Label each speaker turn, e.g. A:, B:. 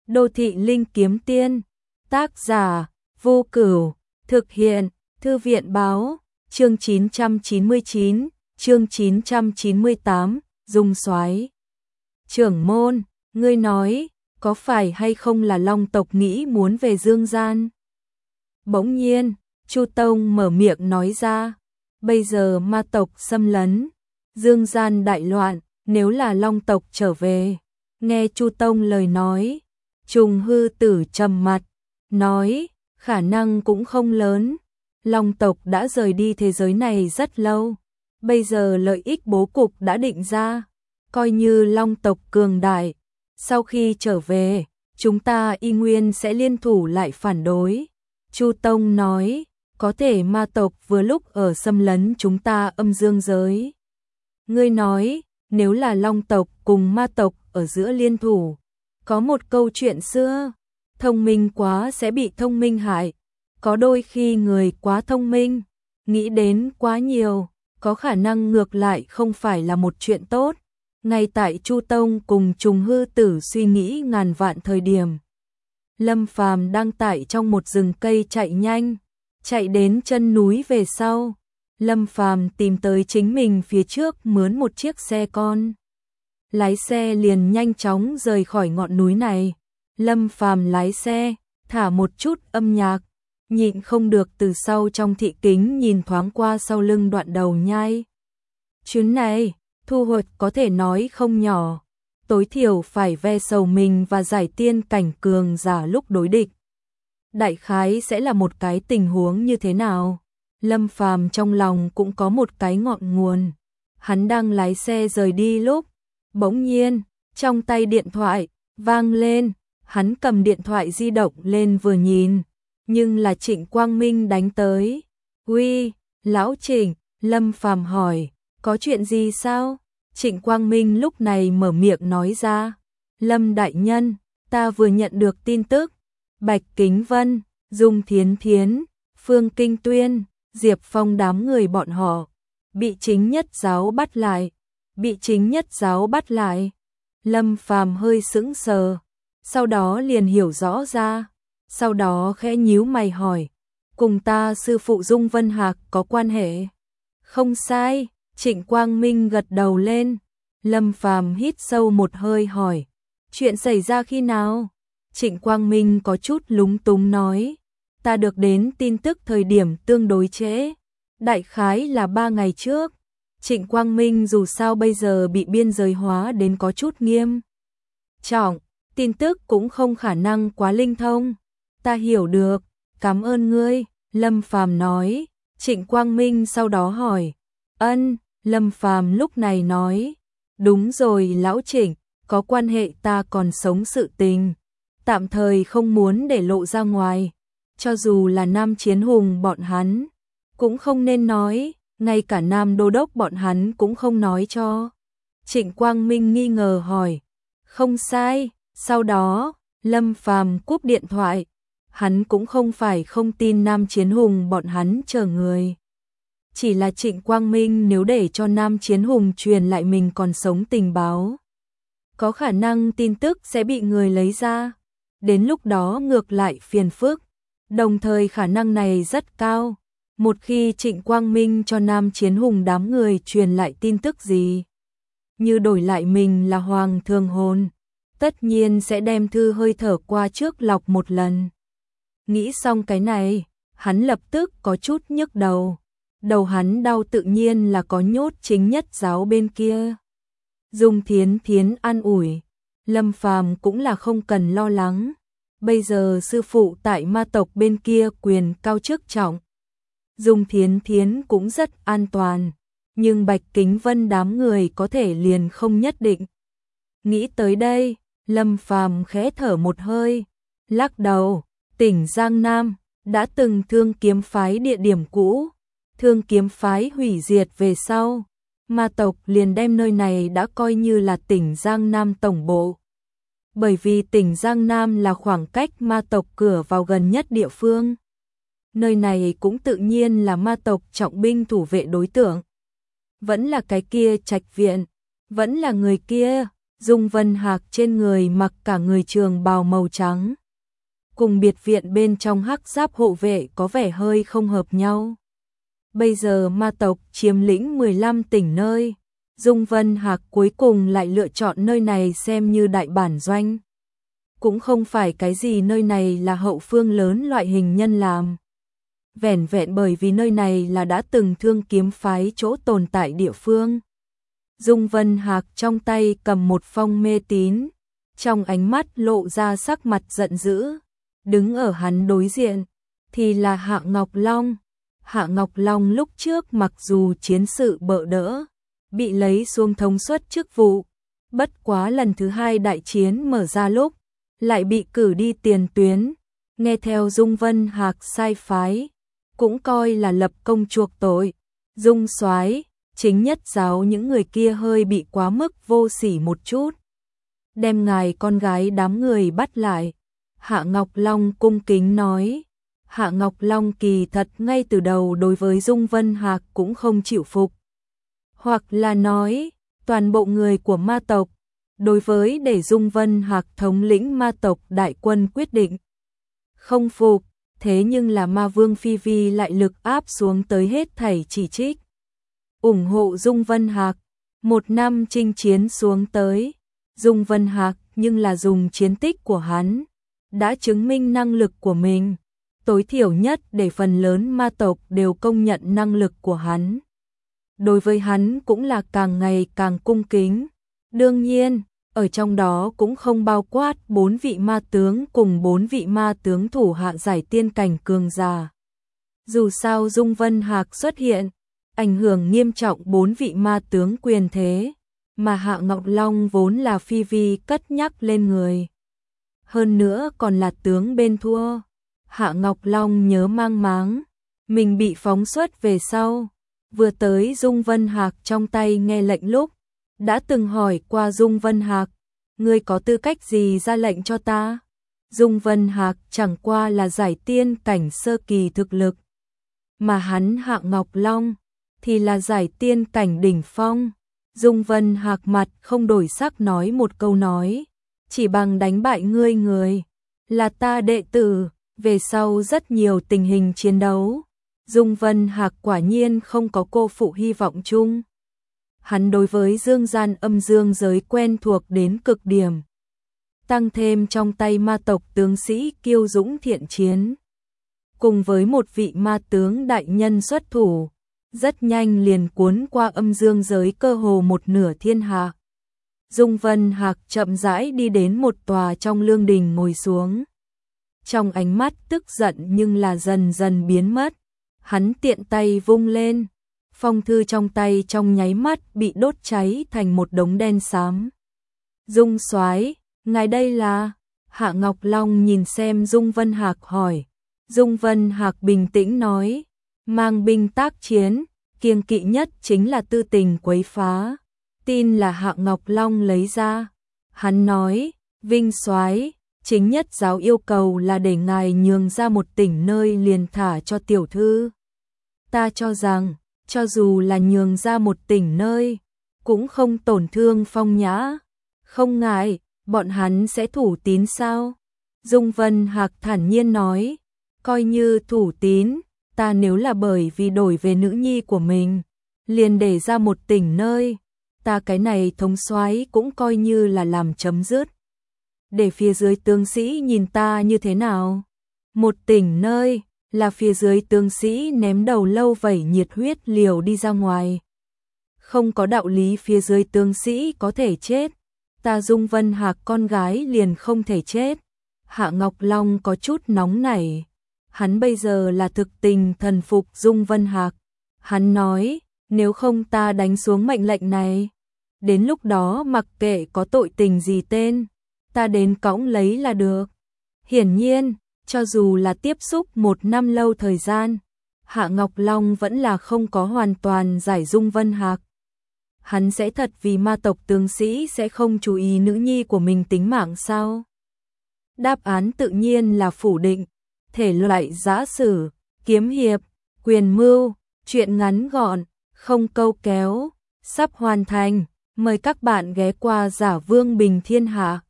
A: Đô thị linh kiếm tiên, tác giả Vô Cửu, thực hiện Thư viện báo, chương 999, chương 998, Dung Soái. Trưởng môn, ngươi nói, có phải hay không là Long tộc nghĩ muốn về Dương gian? Bỗng nhiên, Chu Tông mở miệng nói ra, bây giờ ma tộc xâm lấn, Dương gian đại loạn, nếu là Long tộc trở về. Nghe Chu Tông lời nói, Trùng Hư Tử trầm mặt, nói, khả năng cũng không lớn. Long tộc đã rời đi thế giới này rất lâu, bây giờ lợi ích bố cục đã định ra, coi như Long tộc cường đại, sau khi trở về, chúng ta y nguyên sẽ liên thủ lại phản đối. Chu Tông nói, có thể ma tộc vừa lúc ở xâm lấn chúng ta âm dương giới. Ngươi nói, nếu là Long tộc cùng ma tộc ở giữa liên thủ, có một câu chuyện xưa, thông minh quá sẽ bị thông minh hại, có đôi khi người quá thông minh, nghĩ đến quá nhiều, có khả năng ngược lại không phải là một chuyện tốt. Ngay tại Chu Tông cùng Trùng Hư Tử suy nghĩ ngàn vạn thời điểm, Lâm Phàm đang tại trong một rừng cây chạy nhanh, chạy đến chân núi về sau. Lâm Phàm tìm tới chính mình phía trước mướn một chiếc xe con. Lái xe liền nhanh chóng rời khỏi ngọn núi này. Lâm Phàm lái xe, thả một chút âm nhạc, nhịn không được từ sau trong thị kính nhìn thoáng qua sau lưng đoạn đầu nhai. Chuyến này, thu hoạch có thể nói không nhỏ, tối thiểu phải ve sầu mình và giải tiên cảnh cường giả lúc đối địch. Đại khái sẽ là một cái tình huống như thế nào? Lâm Phàm trong lòng cũng có một cái ngọn nguồn. Hắn đang lái xe rời đi lúc, bỗng nhiên, trong tay điện thoại vang lên, hắn cầm điện thoại di động lên vừa nhìn, nhưng là Trịnh Quang Minh đánh tới. "Uy, lão Trịnh." Lâm Phàm hỏi, "Có chuyện gì sao?" Trịnh Quang Minh lúc này mở miệng nói ra, "Lâm đại nhân, ta vừa nhận được tin tức, Bạch Kính Vân, Dung Thiến Thiến, Phương Kinh Tuyên, Diệp Phong đám người bọn họ bị chính nhất giáo bắt lại." Bị chính nhất giáo bắt lại. Lâm Phàm hơi sững sờ, sau đó liền hiểu rõ ra, sau đó khẽ nhíu mày hỏi, "Cùng ta sư phụ Dung Vân Hạc có quan hệ?" "Không sai." Trịnh Quang Minh gật đầu lên. Lâm Phàm hít sâu một hơi hỏi, "Chuyện xảy ra khi nào?" Trịnh Quang Minh có chút lúng túng nói, "Ta được đến tin tức thời điểm tương đối trễ, đại khái là 3 ngày trước." Trịnh Quang Minh dù sao bây giờ bị biên giới hóa đến có chút nghiêm trọng, tin tức cũng không khả năng quá linh thông. "Ta hiểu được, cảm ơn ngươi." Lâm Phàm nói. Trịnh Quang Minh sau đó hỏi, "Ân." Lâm Phàm lúc này nói, "Đúng rồi lão Trịnh, có quan hệ ta còn sống sự tình, tạm thời không muốn để lộ ra ngoài, cho dù là Nam Chiến Hùng bọn hắn, cũng không nên nói, ngay cả Nam Đô Đốc bọn hắn cũng không nói cho." Trịnh Quang Minh nghi ngờ hỏi, "Không sai." Sau đó, Lâm Phàm cúp điện thoại, hắn cũng không phải không tin Nam Chiến Hùng bọn hắn chờ người. Chỉ là Trịnh Quang Minh nếu để cho Nam Chiến Hùng truyền lại mình còn sống tình báo, có khả năng tin tức sẽ bị người lấy ra, đến lúc đó ngược lại phiền phức. Đồng thời khả năng này rất cao, một khi Trịnh Quang Minh cho Nam Chiến Hùng đám người truyền lại tin tức gì, như đổi lại mình là Hoàng Thường Hồn, tất nhiên sẽ đem thư hơi thở qua trước lọc một lần. Nghĩ xong cái này, hắn lập tức có chút nhức đầu. Đầu hắn đau tự nhiên là có nhốt chính nhất giáo bên kia. Dung Thiến Thiến an ủi, Lâm Phàm cũng là không cần lo lắng. Bây giờ sư phụ tại ma tộc bên kia quyền cao chức trọng. Dung Thiến Thiến cũng rất an toàn, nhưng Bạch Kính Vân đám người có thể liền không nhất định. Nghĩ tới đây, Lâm Phàm khẽ thở một hơi, lắc đầu, tỉnh Giang Nam, đã từng Thương Kiếm phái địa điểm cũ. Thương Kiếm phái hủy diệt về sau, ma tộc liền đem nơi này đã coi như là tỉnh Giang Nam tổng bộ. Bởi vì tỉnh Giang Nam là khoảng cách ma tộc cửa vào gần nhất địa phương. Nơi này cũng tự nhiên là ma tộc trọng binh thủ vệ đối tượng. Vẫn là cái kia Trạch viện, vẫn là người kia, Dung Vân Hạc trên người mặc cả người trường bào màu trắng. Cùng biệt viện bên trong hắc giáp hộ vệ có vẻ hơi không hợp nhau. Bây giờ ma tộc chiếm lĩnh 15 tỉnh nơi. Dung Vân Hạc cuối cùng lại lựa chọn nơi này xem như đại bản doanh. Cũng không phải cái gì nơi này là hậu phương lớn loại hình nhân làm. Vẻn vẹn bởi vì nơi này là đã từng Thương Kiếm phái chỗ tồn tại địa phương. Dung Vân Hạc trong tay cầm một phong mê tín, trong ánh mắt lộ ra sắc mặt giận dữ. Đứng ở hắn đối diện thì là Hạ Ngọc Long. Hạ Ngọc Long lúc trước mặc dù chiến sự bợ đỡ, bị lấy xuống thống suất chức vụ, bất quá lần thứ hai đại chiến mở ra lúc, lại bị cử đi tiền tuyến, nghe theo Dung Vân Hạc sai phái, cũng coi là lập công chuộc tội. Dung soái, chính nhất giáo những người kia hơi bị quá mức vô sỉ một chút. Đem ngài con gái đám người bắt lại. Hạ Ngọc Long cung kính nói. Hạ Ngọc Long kỳ thật ngay từ đầu đối với Dung Vân Hạc cũng không chịu phục. Hoặc là nói, toàn bộ người của ma tộc, đối với để Dung Vân Hạc thống lĩnh ma tộc đại quân quyết định. Không phục, thế nhưng là ma vương Phi Vi lại lực áp xuống tới hết thảy chỉ trích. Ủng hộ Dung Vân Hạc, một năm chinh chiến xuống tới, Dung Vân Hạc nhưng là dùng chiến tích của hắn, đã chứng minh năng lực của mình, tối thiểu nhất để phần lớn ma tộc đều công nhận năng lực của hắn. Đối với hắn cũng là càng ngày càng cung kính. Đương nhiên, ở trong đó cũng không bao quát 4 vị ma tướng cùng 4 vị ma tướng thủ hạ giải tiên cảnh cường giả. Dù sao Dung Vân Hạc xuất hiện, ảnh hưởng nghiêm trọng 4 vị ma tướng quyền thế, mà Hạ Ngọc Long vốn là Phi Vi cất nhắc lên người. Hơn nữa còn là tướng bên thua. Hạ Ngọc Long nhớ mang máng, mình bị phóng xuất về sau, vừa tới Dung Vân Hạc trong tay nghe lệnh lúc, đã từng hỏi qua Dung Vân Hạc, ngươi có tư cách gì ra lệnh cho ta? Dung Vân Hạc chẳng qua là giải tiên cảnh sơ kỳ thực lực, mà hắn Hạ Ngọc Long thì là giải tiên cảnh đỉnh phong. Dung Vân Hạc mặt không đổi sắc nói một câu nói, chỉ bằng đánh bại ngươi người, là ta đệ tử, về sau rất nhiều tình hình chiến đấu. Dung Vân Hạc quả nhiên không có cô phụ hy vọng chung. Hắn đối với dương gian âm dương giới quen thuộc đến cực điểm. Tăng thêm trong tay ma tộc tướng sĩ kiêu dũng thiện chiến. Cùng với một vị ma tướng đại nhân xuất thủ, rất nhanh liền cuốn qua âm dương giới cơ hồ một nửa thiên hạ. Dung Vân Hạc chậm rãi đi đến một tòa trong lương đình ngồi xuống. Trong ánh mắt tức giận nhưng là dần dần biến mất. Hắn tiện tay vung lên, phong thư trong tay trong nháy mắt bị đốt cháy thành một đống đen xám. Dung soái, ngài đây là? Hạ Ngọc Long nhìn xem Dung Vân Hạc hỏi. Dung Vân Hạc bình tĩnh nói, mang binh tác chiến, kiêng kỵ nhất chính là tư tình quấy phá. Tin là Hạ Ngọc Long lấy ra. Hắn nói, Vinh soái, chính nhất giáo yêu cầu là để ngài nhường ra một tỉnh nơi liền thả cho tiểu thư. Ta cho rằng, cho dù là nhường ra một tỉnh nơi, cũng không tổn thương phong nhã. Không ngại, bọn hắn sẽ thủ tín sao? Dung Vân Hạc thản nhiên nói, coi như thủ tín, ta nếu là bởi vì đổi về nữ nhi của mình, liền để ra một tỉnh nơi, ta cái này thống soái cũng coi như là làm chấm dứt. Để phía dưới tướng sĩ nhìn ta như thế nào? Một tỉnh nơi, là phía dưới tướng sĩ ném đầu lâu vẩy nhiệt huyết liều đi ra ngoài. Không có đạo lý phía dưới tướng sĩ có thể chết, ta Dung Vân Hạc con gái liền không thể chết. Hạ Ngọc Long có chút nóng nảy, hắn bây giờ là thực tình thần phục Dung Vân Hạc. Hắn nói, nếu không ta đánh xuống mệnh lệnh này, đến lúc đó mặc kệ có tội tình gì tên, ta đến cõng lấy là được. Hiển nhiên, cho dù là tiếp xúc 1 năm lâu thời gian, Hạ Ngọc Long vẫn là không có hoàn toàn giải Dung Vân Hạc. Hắn sẽ thật vì ma tộc tướng sĩ sẽ không chú ý nữ nhi của mình tính mạng sao? Đáp án tự nhiên là phủ định. Thể loại giã sử, kiếm hiệp, quyền mưu, truyện ngắn gọn, không câu kéo, sắp hoàn thành. Mời các bạn ghé qua Giả Vương Bình Thiên Hạ.